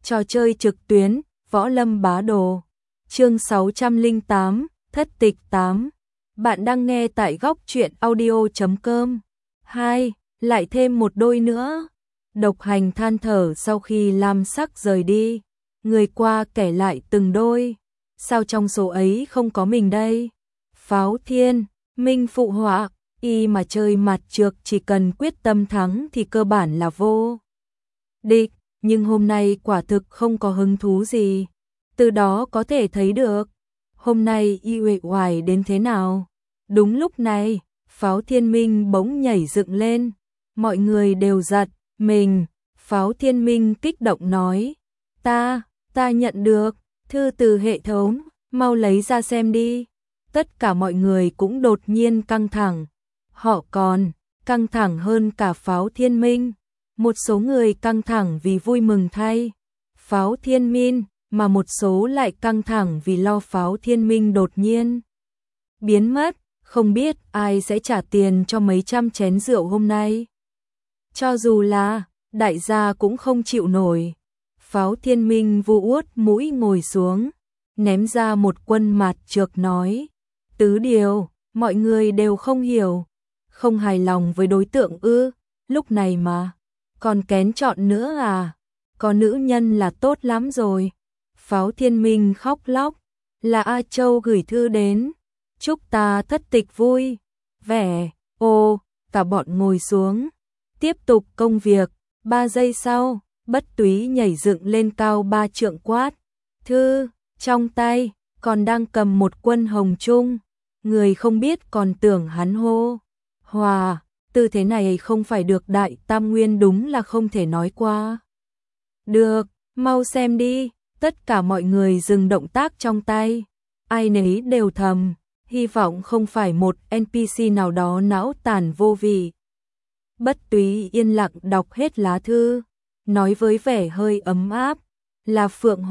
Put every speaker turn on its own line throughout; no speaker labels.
Trò chơi trực tuyến, Võ Lâm Bá Đồ. Chương 608, Thất tịch 8. Bạn đang nghe tại góc truyện audio.com. 2. Lại thêm một đôi nữa. Độc Hành than thở sau khi Lam Sắc rời đi. Người qua kể lại từng đôi. Sao trong số ấy không có mình đây? Pháo Thiên, Minh phụ họa, y mà chơi mặt trược chỉ cần quyết tâm thắng thì cơ bản là vô địch. Nhưng hôm nay quả thực không có hứng thú gì. Từ đó có thể thấy được, hôm nay y uể oải đến thế nào. Đúng lúc này, Pháo Thiên Minh bỗng nhảy dựng lên. Mọi người đều giật mình. Pháo Thiên Minh kích động nói, ta nhận được thư từ hệ thống, mau lấy ra xem đi. Tất cả mọi người cũng đột nhiên căng thẳng. Họ còn căng thẳng hơn cả Pháo Thiên Minh. Một số người căng thẳng vì vui mừng thay Pháo Thiên Minh, mà một số lại căng thẳng vì lo Pháo Thiên Minh đột nhiên biến mất, không biết ai sẽ trả tiền cho mấy trăm chén rượu hôm nay. Cho dù là đại gia cũng không chịu nổi. Pháo Thiên Minh vu uất mũi ngồi xuống, ném ra một quân mạt trược nói, tứ điều, mọi người đều không hiểu, không hài lòng với đối tượng ư, lúc này mà còn kén chọn nữa à? Có nữ nhân là tốt lắm rồi. Pháo Thiên Minh khóc lóc, là A Châu gửi thư đến, chúc ta thất tịch vui vẻ. Ô, cả bọn ngồi xuống, tiếp tục công việc. 3 giây sau, Bất Túy nhảy dựng lên cao 3 trượng quát, thư, trong tay, còn đang cầm một quân hồng trung. Người không biết còn tưởng hắn hô hòa. Tư thế này không phải được Đại Tam Nguyên đúng là không thể nói qua. Được, mau xem đi. Tất cả mọi người dừng động tác trong tay. Ai nấy đều thầm, hy vọng không phải một NPC nào đó não tàn vô vị. Bất Túy yên lặng đọc hết lá thư, nói với vẻ hơi ấm áp, là Phượng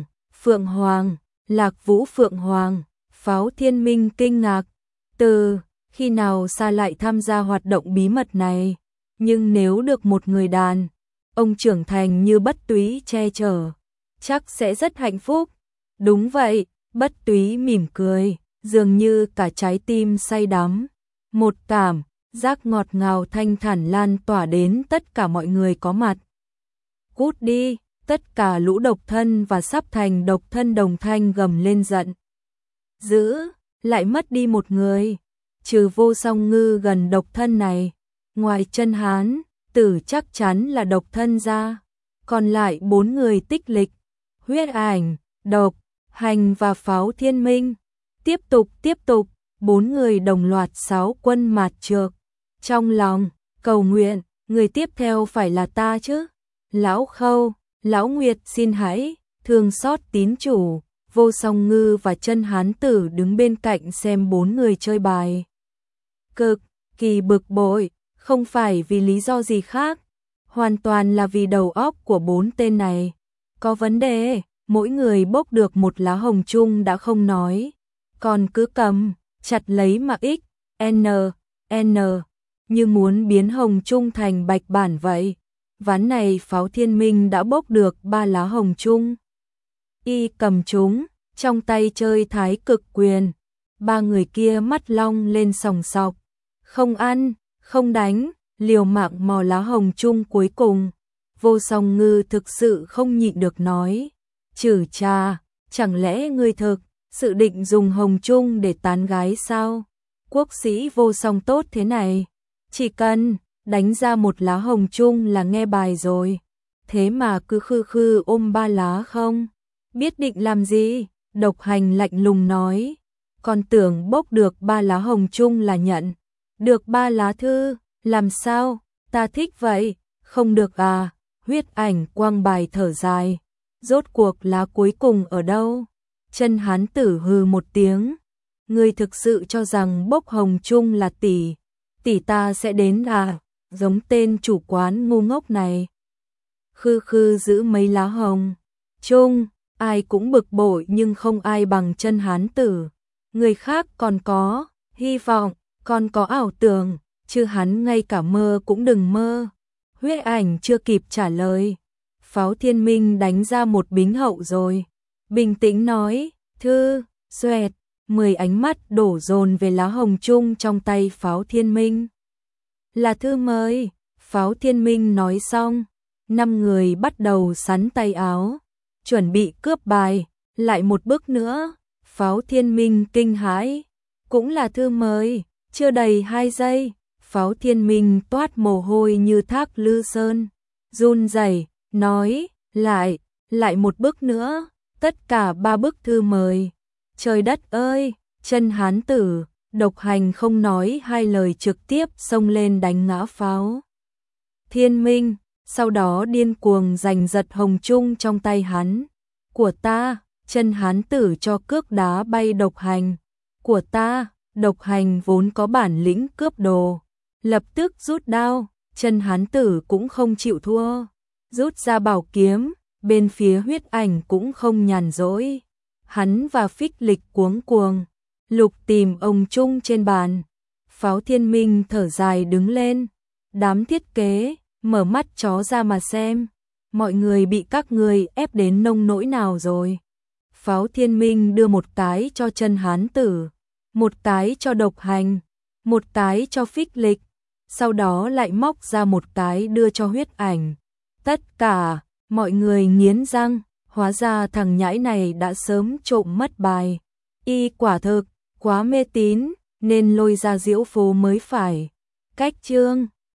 Hoàng, Lạc Vũ Phượng Hoàng. Pháo Thiên Minh kinh ngạc, từ khi nào Sa lại tham gia hoạt động bí mật này? Nhưng nếu được một người đàn ông trưởng thành như Bất Túy che chở, chắc sẽ rất hạnh phúc. Đúng vậy, Bất Túy mỉm cười, dường như cả trái tim say đắm. Một cảm giác ngọt ngào thanh thản lan tỏa đến tất cả mọi người có mặt. Cút đi, tất cả lũ độc thân và sắp thành độc thân đồng thanh gầm lên giận dữ, lại mất đi một người. Trừ Vô Song Ngư gần độc thân này, ngoài Chân Hán Tử chắc chắn là độc thân ra, còn lại 4 người tích lịch, Huyết Ảnh, Độc Hành và Pháo Thiên Minh. Tiếp tục, 4 người đồng loạt 6 quân mạt trược. Trong lòng cầu nguyện, người tiếp theo phải là ta chứ. Lão Khâu, Lão Nguyệt xin hãy thương xót tín chủ. Vô Song Ngư và Chân Hán Tử đứng bên cạnh xem 4 người chơi bài. Cực kỳ bực bội, không phải vì lý do gì khác, hoàn toàn là vì đầu óc của 4 tên này có vấn đề. Mỗi người bốc được một lá hồng chung đã không nói, còn cứ cầm chặt lấy mà N như muốn biến hồng chung thành bạch bản vậy. Ván này Pháo Thiên Minh đã bốc được 3 lá hồng chung. Y cầm chúng trong tay chơi Thái Cực Quyền. 3 người kia mắt long lên sòng sọc, không ăn, không đánh, liều mạng mò lá hồng chung cuối cùng. Vô Song Ngư thực sự không nhịn được nói, chử cha, chẳng lẽ ngươi thực sự định dùng hồng chung để tán gái sao? Quốc sĩ Vô Song tốt thế này, chỉ cần đánh ra một lá hồng chung là nghe bài rồi, thế mà cứ khư ôm 3 lá không biết định làm gì. Độc Hành lạnh lùng nói, còn tưởng bốc được 3 lá hồng chung là nhận được 3 lá thư, làm sao? Ta thích vậy, không được à? Huyết Ảnh quăng bài thở dài, rốt cuộc lá cuối cùng ở đâu? Chân Hán Tử hừ một tiếng, ngươi thực sự cho rằng bốc hồng chung là tỷ ta sẽ đến à? Giống tên chủ quán ngu ngốc này. Khư giữ mấy lá hồng chung. Ai cũng bực bội nhưng không ai bằng Chân Hán Tử. Người khác còn có hy vọng, còn có ảo tưởng, chứ hắn ngay cả mơ cũng đừng mơ. Huyết Ảnh chưa kịp trả lời, Pháo Thiên Minh đánh ra một bính hậu rồi. Bình tĩnh nói, thư, xoẹt, 10 ánh mắt đổ dồn về lá hồng chung trong tay Pháo Thiên Minh. Là thư mới, Pháo Thiên Minh nói xong, 5 người bắt đầu sắn tay áo, chuẩn bị cướp bài, lại một bước nữa, Pháo Thiên Minh kinh hãi, cũng là thư mới, chưa đầy 2 giây, Pháo Thiên Minh toát mồ hôi như thác Lư Sơn, run rẩy, nói, lại một bước nữa, tất cả 3 bức thư mời. Trời đất ơi, chân hán tử, Độc Hành không nói 2 lời trực tiếp xông lên đánh ngã Pháo Thiên Minh, sau đó điên cuồng giành giật hồng chung trong tay hắn. Của ta, chân hán tử cho cước đá bay Độc Hành. Của ta, Độc Hành vốn có bản lĩnh cướp đồ, lập tức rút đao, chân hán tử cũng không chịu thua, rút ra bảo kiếm, bên phía Huyết Ảnh cũng không nhàn rỗi. Hắn và Phích Lịch cuống cuồng, lục tìm ông chung trên bàn. Pháo Thiên Minh thở dài đứng lên, đám thiết kế, mở mắt chó ra mà xem, mọi người bị các người ép đến nông nỗi nào rồi. Pháo Thiên Minh đưa một cái cho chân hán tử, một cái cho Độc Hành, một cái cho Phích Lịch, sau đó lại móc ra một cái đưa cho Huyết Ảnh. Tất cả, mọi người nghiến răng, hóa ra thằng nhãi này đã sớm trộm mất bài. Y quả thực, quá mê tín, nên lôi ra diễu phố mới phải. Cách chương